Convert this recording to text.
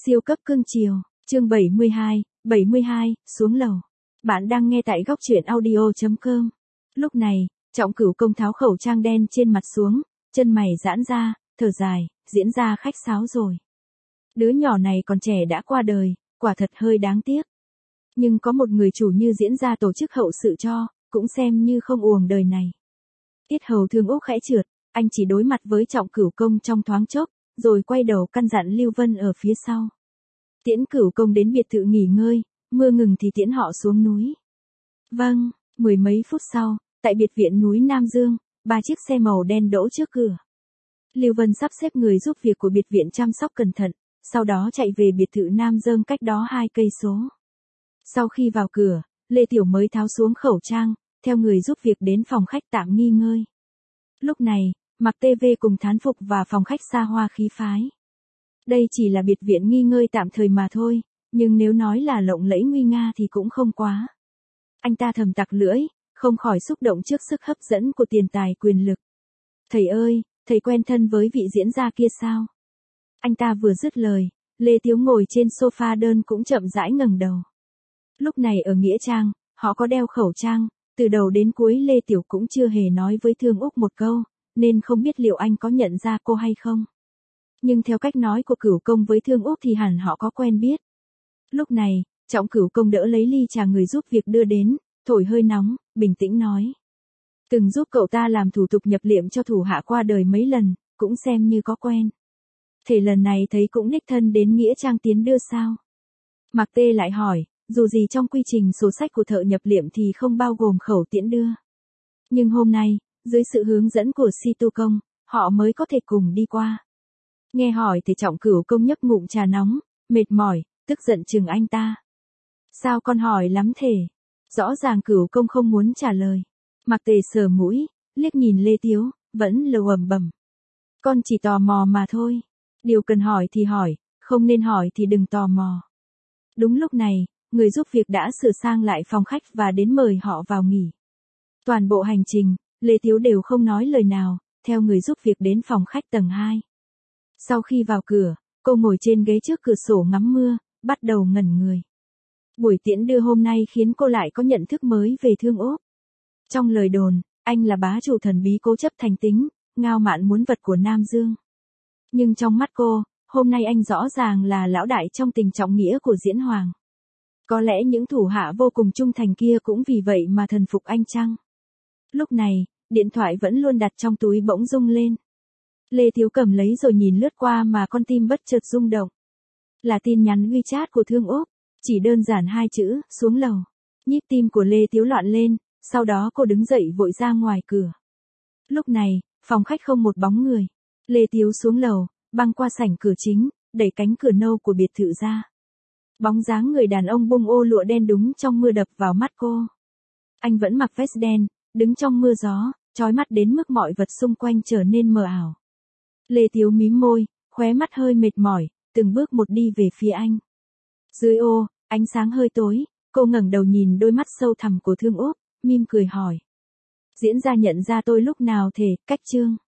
Siêu cấp cưng chiều, chương 72, xuống lầu. Bạn đang nghe tại góc truyện audio.com. Lúc này, Trọng Cửu Công tháo khẩu trang đen trên mặt xuống, chân mày giãn ra, thở dài, diễn ra khách sáo rồi. Đứa nhỏ này còn trẻ đã qua đời, quả thật hơi đáng tiếc. Nhưng có một người chủ như diễn ra tổ chức hậu sự cho, cũng xem như không uổng đời này. Yết hầu Thương Úc khẽ trượt, anh chỉ đối mặt với Trọng Cửu Công trong thoáng chốc, rồi quay đầu căn dặn Lưu Vân ở phía sau. Tiễn Cửu Công đến biệt thự nghỉ ngơi, mưa ngừng thì tiễn họ xuống núi. Vâng, mười mấy phút sau, tại biệt viện núi Nam Dương, 3 chiếc xe màu đen đỗ trước cửa. Lưu Vân sắp xếp người giúp việc của biệt viện chăm sóc cẩn thận, sau đó chạy về biệt thự Nam Dương cách đó 2 cây số. Sau khi vào cửa, Lê Tiểu mới tháo xuống khẩu trang, theo người giúp việc đến phòng khách tạm nghỉ ngơi. Lúc này, Mặc TV cùng thán phục và phòng khách xa hoa khí phái. Đây chỉ là biệt viện nghỉ ngơi tạm thời mà thôi, nhưng nếu nói là lộng lẫy nguy nga thì cũng không quá. Anh ta thầm tặc lưỡi, không khỏi xúc động trước sức hấp dẫn của tiền tài quyền lực. Thầy ơi, thầy quen thân với vị diễn gia kia sao? Anh ta vừa dứt lời, Lê Tiếu ngồi trên sofa đơn cũng chậm rãi ngẩng đầu. Lúc này ở Nghĩa Trang, họ có đeo khẩu trang, từ đầu đến cuối Lê Tiểu cũng chưa hề nói với Thương Úc một câu, nên không biết liệu anh có nhận ra cô hay không. Nhưng theo cách nói của Cửu Công với Thương Úc thì hẳn họ có quen biết. Lúc này, Trọng Cửu Công đỡ lấy ly trà người giúp việc đưa đến, thổi hơi nóng, bình tĩnh nói. Từng giúp cậu ta làm thủ tục nhập liệm cho thủ hạ qua đời mấy lần, cũng xem như có quen. Thế lần này thấy cũng đích thân đến Nghĩa Trang tiến đưa sao? Mạc Tê lại hỏi, dù gì trong quy trình sổ sách của thợ nhập liệm thì không bao gồm khẩu tiễn đưa. Nhưng hôm nay, dưới sự hướng dẫn của Si Tu Công, họ mới có thể cùng đi qua. Nghe hỏi thì Trọng Cửu Công nhấp ngụm trà nóng, mệt mỏi, tức giận chừng anh ta. Sao con hỏi lắm thế? Rõ ràng Cửu Công không muốn trả lời. Mạc Tề sờ mũi, liếc nhìn Lê Tiếu, vẫn lầu ầm bầm. Con chỉ tò mò mà thôi. Điều cần hỏi thì hỏi, không nên hỏi thì đừng tò mò. Đúng lúc này, người giúp việc đã sửa sang lại phòng khách và đến mời họ vào nghỉ. Toàn bộ hành trình, Lê Tiếu đều không nói lời nào, theo người giúp việc đến phòng khách tầng 2. Sau khi vào cửa, cô ngồi trên ghế trước cửa sổ ngắm mưa, bắt đầu ngẩn người. Buổi tiễn đưa hôm nay khiến cô lại có nhận thức mới về Thương Úc. Trong lời đồn, anh là bá chủ thần bí cố chấp thành tính, ngao mạn muốn vật của Nam Dương. Nhưng trong mắt cô, hôm nay anh rõ ràng là lão đại trong tình trọng nghĩa của Diễn Hoàng. Có lẽ những thủ hạ vô cùng trung thành kia cũng vì vậy mà thần phục anh chăng? Lúc này, điện thoại vẫn luôn đặt trong túi bỗng rung lên. Lê Thiếu cầm lấy rồi nhìn lướt qua mà con tim bất chợt rung động. Là tin nhắn WeChat của Thương Úc, chỉ đơn giản 2 chữ, xuống lầu. Nhịp tim của Lê Thiếu loạn lên, sau đó cô đứng dậy vội ra ngoài cửa. Lúc này, phòng khách không một bóng người. Lê Thiếu xuống lầu, băng qua sảnh cửa chính, đẩy cánh cửa nâu của biệt thự ra. Bóng dáng người đàn ông bung ô lụa đen đúng trong mưa đập vào mắt cô. Anh vẫn mặc vest đen, đứng trong mưa gió, chói mắt đến mức mọi vật xung quanh trở nên mờ ảo. Lê Tiếu mím môi, khóe mắt hơi mệt mỏi, từng bước một đi về phía anh. Dưới ô, ánh sáng hơi tối, cô ngẩng đầu nhìn đôi mắt sâu thẳm của Thương Úc, mỉm cười hỏi. Diễn gia nhận ra tôi lúc nào thế, Cách Trương?